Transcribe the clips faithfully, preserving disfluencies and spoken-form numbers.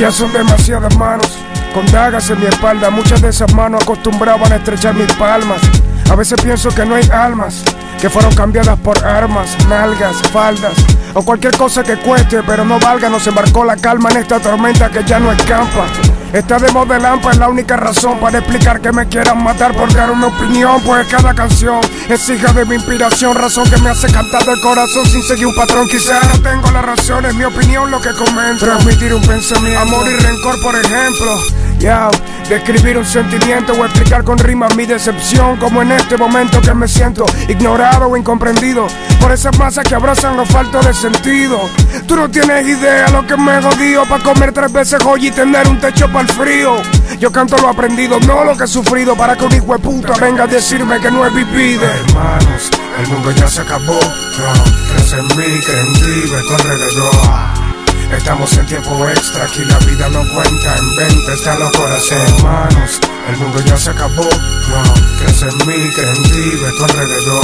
Ya son demasiadas manos con dagas en mi espalda. Muchas de esas manos acostumbraban a estrechar mis palmas. A veces pienso que no hay almas que fueron cambiadas por armas, nalgas, faldas o cualquier cosa que cueste, pero no valga. Nos embarcó la calma en esta tormenta que ya no escampa. Esta de voz de Lampa es la única razón para explicar que me quieran matar por dar una opinión. Pues cada canción es hija de mi inspiración, razón que me hace cantar del corazón sin seguir un patrón. Quizá no tengo la razón, es mi opinión lo que comento. Transmitir un pensamiento, amor y rencor por ejemplo. Yeah, describir un sentimiento o explicar con rimas mi decepción, como en este momento que me siento ignorado o incomprendido por esas masas que abrazan lo falto de sentido. Tú no tienes idea lo que me jodió pa' comer tres veces joya y tener un techo para el frío. Yo canto lo aprendido, no lo que he sufrido, para que un hijo de puta venga a decirme que no he vivido. Hermanos, el mundo ya se acabó, no, crees en mí, cree en ti, ve tu alrededor. Estamos en tiempo extra, aquí la vida no cuenta, en venta están los corazones. Hermanos, el mundo ya se acabó, no, crees en mí, cree en ti, ve tu alrededor.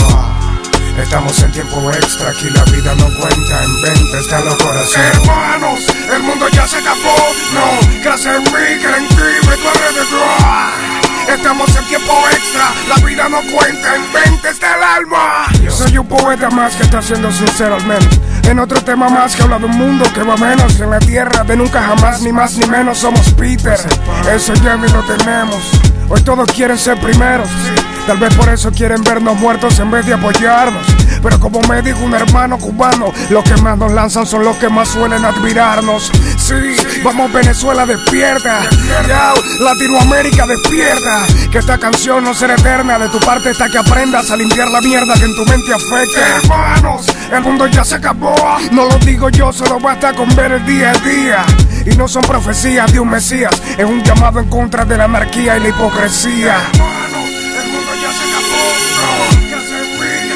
Estamos en tiempo extra, aquí la vida no cuenta, en venta están los corazones. Hermanos, el mundo ya se acabó, no, crees en mí, cree en ti, ve tu alrededor. Estamos en tiempo extra, la vida no cuenta, en venta está el alma. Soy un poeta más que está siendo sincero al menos. En otro tema más que habla de un mundo que va menos. En la tierra de nunca jamás, ni más ni menos, somos Peter. Eso ya ni lo tenemos. Hoy todos quieren ser primeros. Tal vez por eso quieren vernos muertos en vez de apoyarnos. Pero como me dijo un hermano cubano, los que más nos lanzan son los que más suelen admirarnos. Sí, vamos Venezuela, despierta. Ya, Latinoamérica, despierta. Que esta canción no será eterna. De tu parte está que aprendas a limpiar la mierda que en tu mente afecta. Hermanos, el mundo ya se acabó. No lo digo yo, solo basta con ver el día a día. Y no son profecías de un mesías, es un llamado en contra de la anarquía y la hipocresía. Hermanos, el mundo ya se acabó. No, que se fue,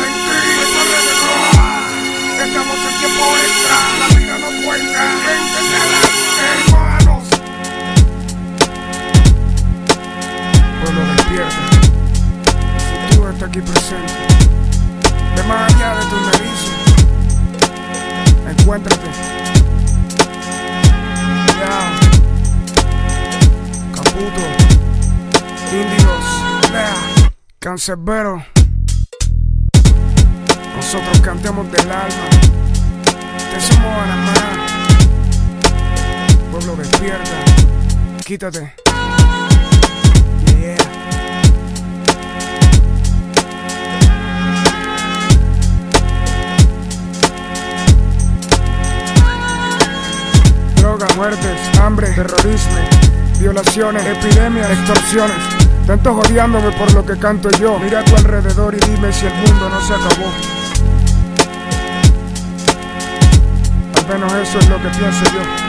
estamos en tiempo extra, la vida no cuenta, hermanos. Pueblo despierta, el futuro está aquí presente. Ve más allá de tus narices, encuéntrate. Ya, Caputo, Índigos, Lea, Cancerbero. Nosotros cantemos del alma. Te somos Panamá. Pueblo despierta. Quítate. Yeah. Drogas, muertes, hambre, terrorismo, violaciones, epidemias, extorsiones. Tanto odiándome por lo que canto yo. Mira a tu alrededor y dime si el mundo no se acabó. Al menos eso es lo que pienso yo.